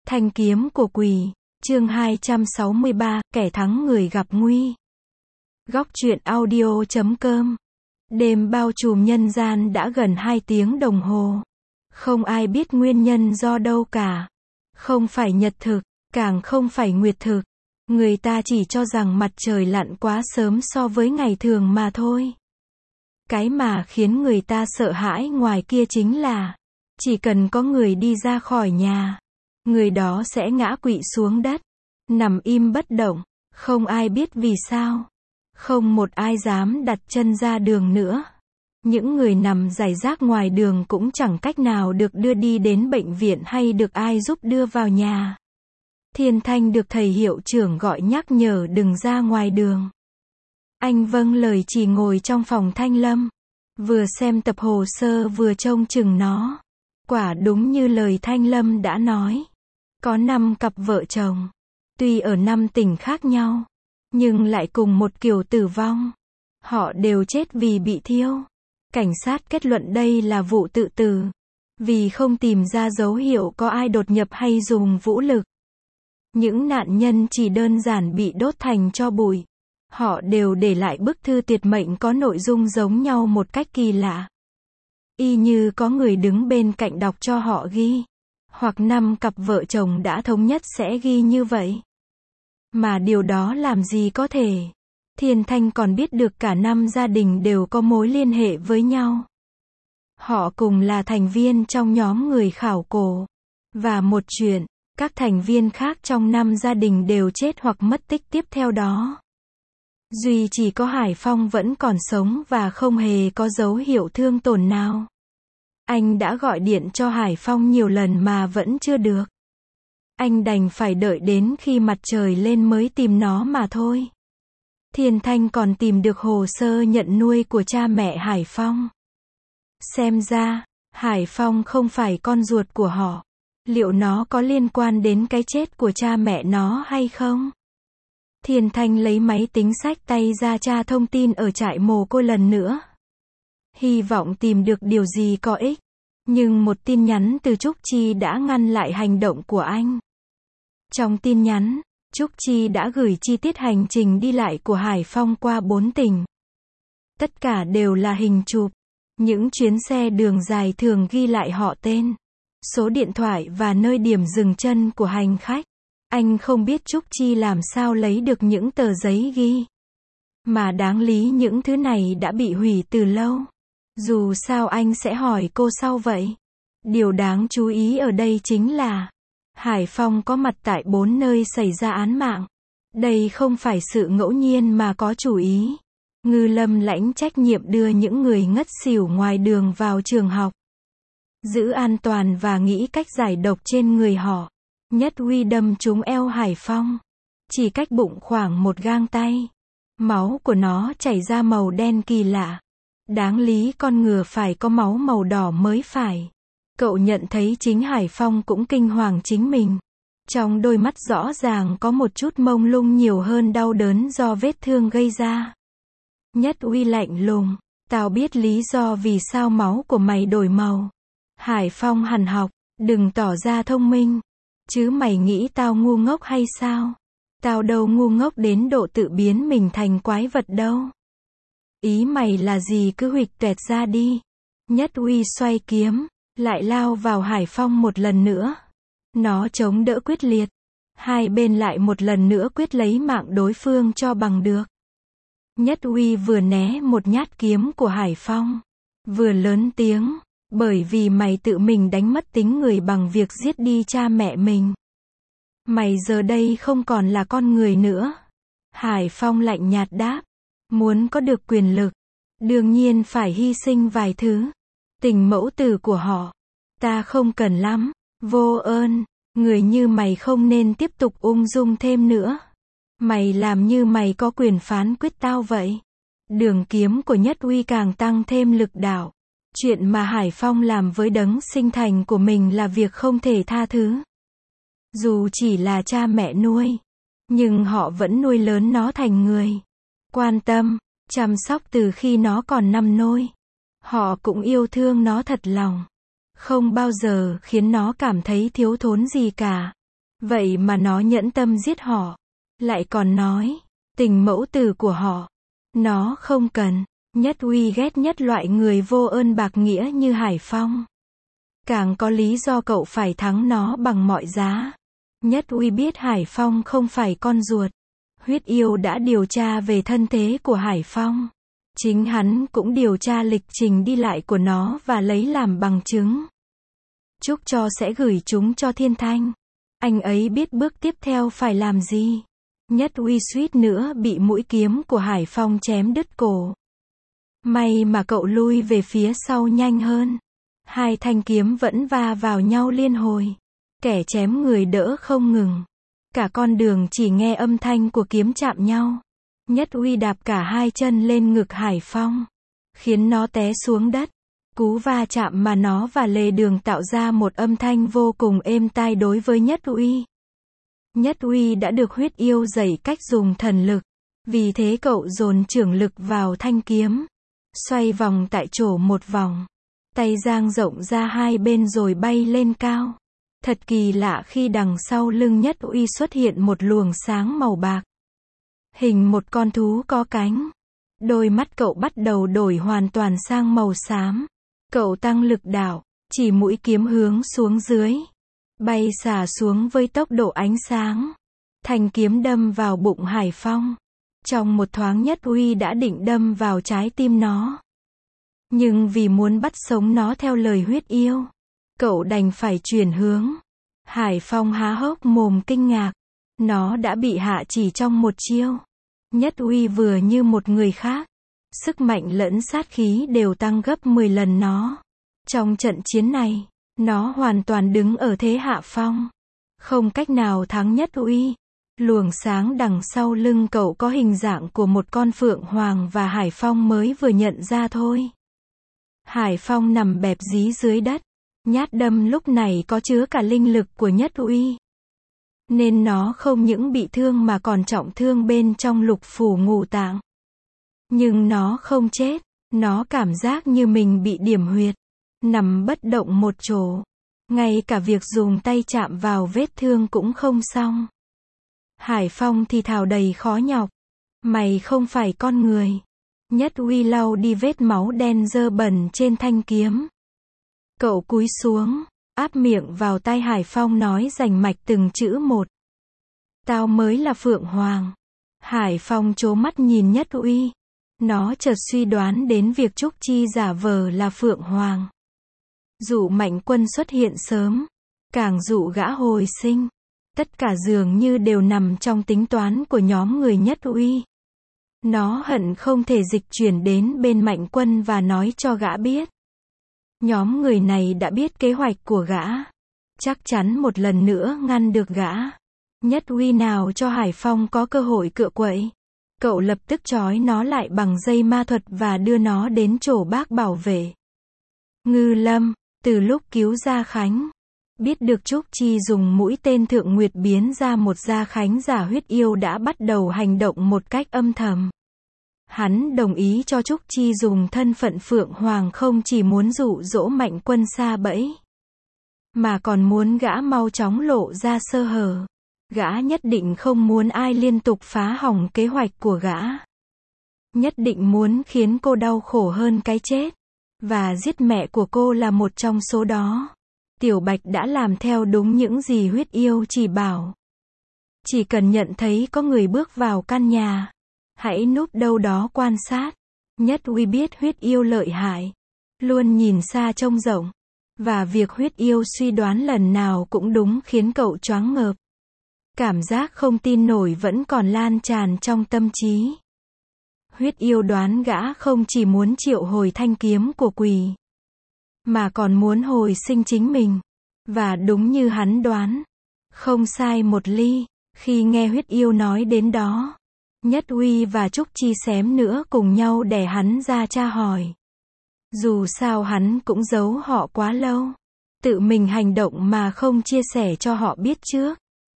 Thanh kiếm của quỷ, chương 263, kẻ thắng người gặp nguy. Góc truyện audio.com. Đêm bao trùm nhân gian đã gần 2 tiếng đồng hồ. Không ai biết nguyên nhân do đâu cả. Không phải nhật thực, càng không phải nguyệt thực. Người ta chỉ cho rằng mặt trời lặn quá sớm so với ngày thường mà thôi. Cái mà khiến người ta sợ hãi ngoài kia chính là, chỉ cần có người đi ra khỏi nhà, người đó sẽ ngã quỵ xuống đất, nằm im bất động, không ai biết vì sao. Không một ai dám đặt chân ra đường nữa. Những người nằm rải rác ngoài đường cũng chẳng cách nào được đưa đi đến bệnh viện hay được ai giúp đưa vào nhà. Thiên Thanh được thầy hiệu trưởng gọi nhắc nhở đừng ra ngoài đường. Anh vâng lời chỉ ngồi trong phòng Thanh Lâm, vừa xem tập hồ sơ vừa trông chừng nó. Quả đúng như lời Thanh Lâm đã nói. Có 5 cặp vợ chồng. Tuy ở 5 tỉnh khác nhau, nhưng lại cùng một kiểu tử vong. Họ đều chết vì bị thiêu. Cảnh sát kết luận đây là vụ tự tử. Vì không tìm ra dấu hiệu có ai đột nhập hay dùng vũ lực. Những nạn nhân chỉ đơn giản bị đốt thành tro bụi. Họ đều để lại bức thư tuyệt mệnh có nội dung giống nhau một cách kỳ lạ. Y như có người đứng bên cạnh đọc cho họ ghi. Hoặc 5 cặp vợ chồng đã thống nhất sẽ ghi như vậy. Mà điều đó làm gì có thể. Thiên Thanh còn biết được cả 5 gia đình đều có mối liên hệ với nhau. Họ cùng là thành viên trong nhóm người khảo cổ. Và một chuyện, các thành viên khác trong 5 gia đình đều chết hoặc mất tích tiếp theo đó. Duy chỉ có Hải Phong vẫn còn sống và không hề có dấu hiệu thương tổn nào. Anh đã gọi điện cho Hải Phong nhiều lần mà vẫn chưa được. Anh đành phải đợi đến khi mặt trời lên mới tìm nó mà thôi. Thiên Thanh còn tìm được hồ sơ nhận nuôi của cha mẹ Hải Phong. Xem ra, Hải Phong không phải con ruột của họ. Liệu nó có liên quan đến cái chết của cha mẹ nó hay không? Thiên Thanh lấy máy tính xách tay ra tra thông tin ở trại mồ côi lần nữa. Hy vọng tìm được điều gì có ích. Nhưng một tin nhắn từ Trúc Chi đã ngăn lại hành động của anh. Trong tin nhắn, Trúc Chi đã gửi chi tiết hành trình đi lại của Hải Phong qua 4 tỉnh. Tất cả đều là hình chụp. Những chuyến xe đường dài thường ghi lại họ tên, số điện thoại và nơi điểm dừng chân của hành khách. Anh không biết Trúc Chi làm sao lấy được những tờ giấy ghi. Mà đáng lý những thứ này đã bị hủy từ lâu. Dù sao anh sẽ hỏi cô sau vậy. Điều đáng chú ý ở đây chính là Hải Phong có mặt tại 4 nơi xảy ra án mạng. Đây không phải sự ngẫu nhiên mà có chủ ý. Ngư Lâm lãnh trách nhiệm đưa những người ngất xỉu ngoài đường vào trường học. Giữ an toàn và nghĩ cách giải độc trên người họ. Nhất Huy đâm trúng eo Hải Phong. Chỉ cách bụng khoảng 1 gang tay. Máu của nó chảy ra màu đen kỳ lạ. Đáng lý con ngựa phải có máu màu đỏ mới phải. Cậu nhận thấy chính Hải Phong cũng kinh hoàng chính mình. Trong đôi mắt rõ ràng có một chút mông lung nhiều hơn đau đớn do vết thương gây ra. Nhất Uy lạnh lùng, tao biết lý do vì sao máu của mày đổi màu. Hải Phong hằn học, đừng tỏ ra thông minh. Chứ mày nghĩ tao ngu ngốc hay sao? Tao đâu ngu ngốc đến độ tự biến mình thành quái vật đâu. Ý mày là gì cứ huỵch toẹt ra đi. Nhất Uy xoay kiếm, lại lao vào Hải Phong một lần nữa. Nó chống đỡ quyết liệt. Hai bên lại một lần nữa quyết lấy mạng đối phương cho bằng được. Nhất Uy vừa né một nhát kiếm của Hải Phong, vừa lớn tiếng, bởi vì mày tự mình đánh mất tính người bằng việc giết đi cha mẹ mình. Mày giờ đây không còn là con người nữa. Hải Phong lạnh nhạt đáp, muốn có được quyền lực, đương nhiên phải hy sinh vài thứ. Tình mẫu tử của họ, ta không cần lắm. Vô ơn, người như mày không nên tiếp tục ung dung thêm nữa. Mày làm như mày có quyền phán quyết tao vậy. Đường kiếm của Nhất Uy càng tăng thêm lực đạo. Chuyện mà Hải Phong làm với đấng sinh thành của mình là việc không thể tha thứ. Dù chỉ là cha mẹ nuôi, nhưng họ vẫn nuôi lớn nó thành người. Quan tâm, chăm sóc từ khi nó còn nằm nôi. Họ cũng yêu thương nó thật lòng. Không bao giờ khiến nó cảm thấy thiếu thốn gì cả. Vậy mà nó nhẫn tâm giết họ. Lại còn nói, tình mẫu tử của họ, nó không cần. Nhất Uy ghét nhất loại người vô ơn bạc nghĩa như Hải Phong. Càng có lý do cậu phải thắng nó bằng mọi giá. Nhất Uy biết Hải Phong không phải con ruột. Huyết Yêu đã điều tra về thân thế của Hải Phong. Chính hắn cũng điều tra lịch trình đi lại của nó và lấy làm bằng chứng. Trúc Cho sẽ gửi chúng cho Thiên Thanh. Anh ấy biết bước tiếp theo phải làm gì. Nhất Uy suýt nữa bị mũi kiếm của Hải Phong chém đứt cổ. May mà cậu lui về phía sau nhanh hơn. Hai thanh kiếm vẫn va vào nhau liên hồi. Kẻ chém người đỡ không ngừng. Cả con đường chỉ nghe âm thanh của kiếm chạm nhau. Nhất Uy đạp cả hai chân lên ngực Hải Phong, khiến nó té xuống đất. Cú va chạm mà nó và lề đường tạo ra một âm thanh vô cùng êm tai đối với Nhất Uy. Nhất Uy đã được Huyết Yêu dạy cách dùng thần lực. Vì thế cậu dồn chưởng lực vào thanh kiếm. Xoay vòng tại chỗ một vòng. Tay dang rộng ra hai bên rồi bay lên cao. Thật kỳ lạ khi đằng sau lưng Nhất Uy xuất hiện một luồng sáng màu bạc. Hình một con thú có cánh. Đôi mắt cậu bắt đầu đổi hoàn toàn sang màu xám. Cậu tăng lực đạo, chỉ mũi kiếm hướng xuống dưới. Bay xả xuống với tốc độ ánh sáng. Thanh kiếm đâm vào bụng Hải Phong. Trong một thoáng Nhất Uy đã định đâm vào trái tim nó. Nhưng vì muốn bắt sống nó theo lời Huyết Yêu, cậu đành phải chuyển hướng. Hải Phong há hốc mồm kinh ngạc. Nó đã bị hạ chỉ trong một chiêu. Nhất Uy vừa như một người khác. Sức mạnh lẫn sát khí đều tăng gấp 10 lần nó. Trong trận chiến này, nó hoàn toàn đứng ở thế hạ phong. Không cách nào thắng Nhất Uy. Luồng sáng đằng sau lưng cậu có hình dạng của một con phượng hoàng và Hải Phong mới vừa nhận ra thôi. Hải Phong nằm bẹp dí dưới đất. Nhát đâm lúc này có chứa cả linh lực của Nhất Uy. Nên nó không những bị thương mà còn trọng thương bên trong lục phủ ngũ tạng. Nhưng nó không chết. Nó cảm giác như mình bị điểm huyệt. Nằm bất động một chỗ. Ngay cả việc dùng tay chạm vào vết thương cũng không xong. Hải Phong thì thào đầy khó nhọc. Mày không phải con người. Nhất Uy lau đi vết máu đen dơ bẩn trên thanh kiếm. Cậu cúi xuống, áp miệng vào tai Hải Phong nói rành mạch từng chữ một. Tao mới là Phượng Hoàng. Hải Phong trố mắt nhìn Nhất Uy. Nó chợt suy đoán đến việc Trúc Chi giả vờ là Phượng Hoàng. Dụ Mạnh Quân xuất hiện sớm. Càng dụ gã hồi sinh. Tất cả dường như đều nằm trong tính toán của nhóm người Nhất Uy. Nó hận không thể dịch chuyển đến bên Mạnh Quân và nói cho gã biết. Nhóm người này đã biết kế hoạch của gã. Chắc chắn một lần nữa ngăn được gã. Nhất Uy nào cho Hải Phong có cơ hội cựa quậy. Cậu lập tức trói nó lại bằng dây ma thuật và đưa nó đến chỗ bác bảo vệ. Ngư Lâm, từ lúc cứu Gia Khánh, biết được Trúc Chi dùng mũi tên Thượng Nguyệt biến ra một Gia Khánh giả Huyết Yêu đã bắt đầu hành động một cách âm thầm. Hắn đồng ý cho Trúc Chi dùng thân phận Phượng Hoàng không chỉ muốn dụ dỗ Mạnh Quân sa bẫy, mà còn muốn gã mau chóng lộ ra sơ hở. Gã nhất định không muốn ai liên tục phá hỏng kế hoạch của gã. Nhất định muốn khiến cô đau khổ hơn cái chết. Và giết mẹ của cô là một trong số đó. Tiểu Bạch đã làm theo đúng những gì Huyết Yêu chỉ bảo. Chỉ cần nhận thấy có người bước vào căn nhà, hãy núp đâu đó quan sát. Nhất Uy biết Huyết Yêu lợi hại, luôn nhìn xa trông rộng. Và việc Huyết Yêu suy đoán lần nào cũng đúng khiến cậu choáng ngợp. Cảm giác không tin nổi vẫn còn lan tràn trong tâm trí. Huyết Yêu đoán gã không chỉ muốn triệu hồi thanh kiếm của quỷ, mà còn muốn hồi sinh chính mình. Và đúng như hắn đoán, không sai một ly. Khi nghe Huyết Yêu nói đến đó, Nhất Uy và Trúc Chi xém nữa cùng nhau đè hắn ra tra hỏi. Dù sao hắn cũng giấu họ quá lâu. Tự mình hành động mà không chia sẻ cho họ biết trước.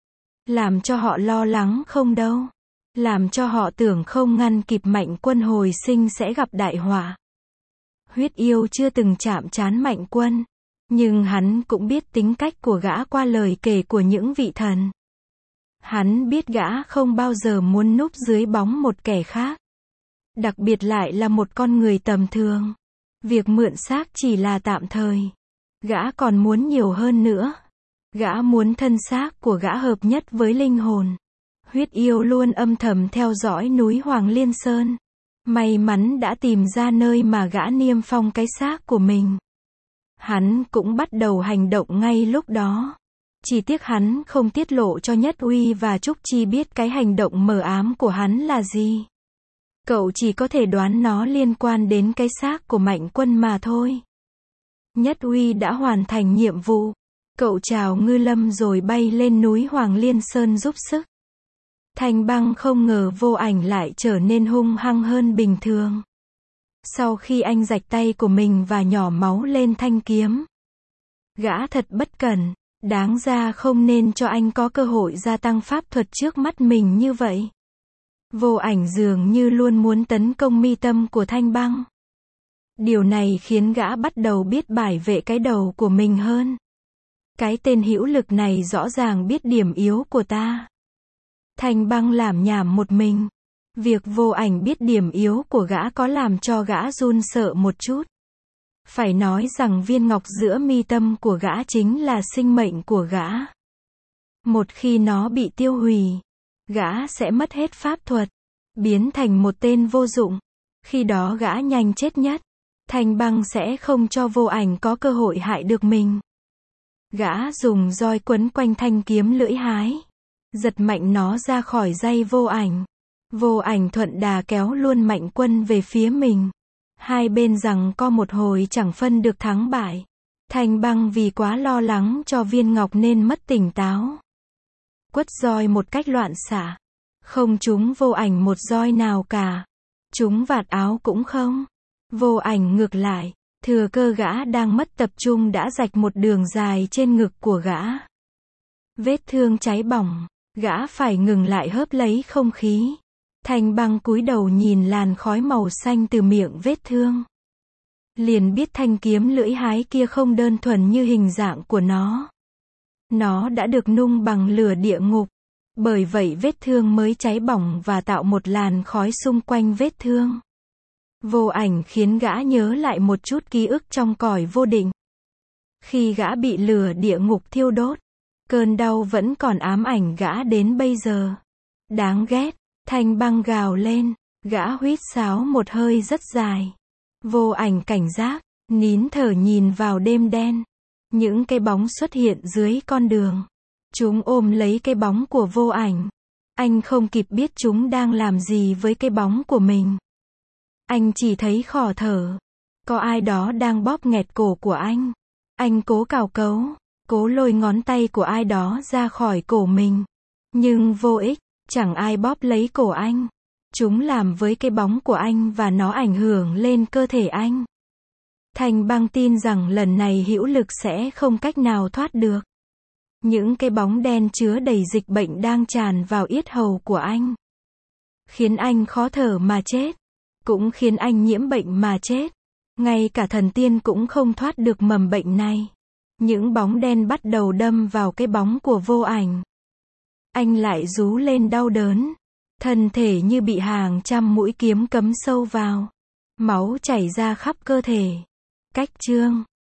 Làm cho họ lo lắng không đâu. Làm cho họ tưởng không ngăn kịp Mạnh Quân hồi sinh sẽ gặp đại họa. Huyết Yêu chưa từng chạm trán Mạnh Quân. Nhưng hắn cũng biết tính cách của gã qua lời kể của những vị thần. Hắn biết gã không bao giờ muốn núp dưới bóng một kẻ khác. Đặc biệt lại là một con người tầm thường. Việc mượn xác chỉ là tạm thời. Gã còn muốn nhiều hơn nữa. Gã muốn thân xác của gã hợp nhất với linh hồn. Huyết yêu luôn âm thầm theo dõi núi Hoàng Liên Sơn. May mắn đã tìm ra nơi mà gã niêm phong cái xác của mình. Hắn cũng bắt đầu hành động ngay lúc đó. Chỉ tiếc hắn không tiết lộ cho Nhất Uy và Trúc Chi biết cái hành động mờ ám của hắn là gì. Cậu chỉ có thể đoán nó liên quan đến cái xác của Mạnh Quân mà thôi. Nhất Uy đã hoàn thành nhiệm vụ. Cậu chào Ngư Lâm rồi bay lên núi Hoàng Liên Sơn giúp sức. Thanh Băng không ngờ Vô Ảnh lại trở nên hung hăng hơn bình thường. Sau khi anh rạch tay của mình và nhỏ máu lên thanh kiếm. Gã thật bất cẩn, đáng ra không nên cho anh có cơ hội gia tăng pháp thuật trước mắt mình như vậy. Vô Ảnh dường như luôn muốn tấn công mi tâm của Thanh Băng. Điều này khiến gã bắt đầu biết bảo vệ cái đầu của mình hơn. Cái tên hữu lực này rõ ràng biết điểm yếu của ta. Thanh Băng lảm nhảm một mình. Việc Vô Ảnh biết điểm yếu của gã có làm cho gã run sợ một chút. Phải nói rằng viên ngọc giữa mi tâm của gã chính là sinh mệnh của gã. Một khi nó bị tiêu hủy, gã sẽ mất hết pháp thuật, biến thành một tên vô dụng. Khi đó gã nhanh chết nhất. Thanh Băng sẽ không cho Vô Ảnh có cơ hội hại được mình. Gã dùng roi quấn quanh thanh kiếm lưỡi hái, giật mạnh nó ra khỏi dây Vô Ảnh. Vô Ảnh thuận đà kéo luôn Mạnh Quân về phía mình. Hai bên giằng co một hồi chẳng phân được thắng bại. Thanh Băng vì quá lo lắng cho viên ngọc nên mất tỉnh táo. Quất roi một cách loạn xạ. Không trúng Vô Ảnh một roi nào cả. Trúng vạt áo cũng không. Vô Ảnh ngược lại, thừa cơ gã đang mất tập trung đã rạch một đường dài trên ngực của gã. Vết thương cháy bỏng, gã phải ngừng lại hớp lấy không khí. Thanh Băng cúi đầu nhìn làn khói màu xanh từ miệng vết thương. Liền biết thanh kiếm lưỡi hái kia không đơn thuần như hình dạng của nó. Nó đã được nung bằng lửa địa ngục. Bởi vậy vết thương mới cháy bỏng và tạo một làn khói xung quanh vết thương. Vô Ảnh khiến gã nhớ lại một chút ký ức trong cõi vô định. Khi gã bị lửa địa ngục thiêu đốt, cơn đau vẫn còn ám ảnh gã đến bây giờ. Đáng ghét, Thanh Băng gào lên, gã huýt sáo một hơi rất dài. Vô Ảnh cảnh giác, nín thở nhìn vào đêm đen. Những cái bóng xuất hiện dưới con đường. Chúng ôm lấy cái bóng của Vô Ảnh. Anh không kịp biết chúng đang làm gì với cái bóng của mình. Anh chỉ thấy khò thở. Có ai đó đang bóp nghẹt cổ của anh. Anh cố cào cấu, cố lôi ngón tay của ai đó ra khỏi cổ mình. Nhưng vô ích, chẳng ai bóp lấy cổ anh. Chúng làm với cái bóng của anh và nó ảnh hưởng lên cơ thể anh. Thanh Băng tin rằng lần này hữu lực sẽ không cách nào thoát được. Những cái bóng đen chứa đầy dịch bệnh đang tràn vào yết hầu của anh. Khiến anh khó thở mà chết. Cũng khiến anh nhiễm bệnh mà chết. Ngay cả thần tiên cũng không thoát được mầm bệnh này. Những bóng đen bắt đầu đâm vào cái bóng của Vô Ảnh. Anh lại rú lên đau đớn. Thân thể như bị hàng trăm mũi kiếm cắm sâu vào. Máu chảy ra khắp cơ thể. Cách chương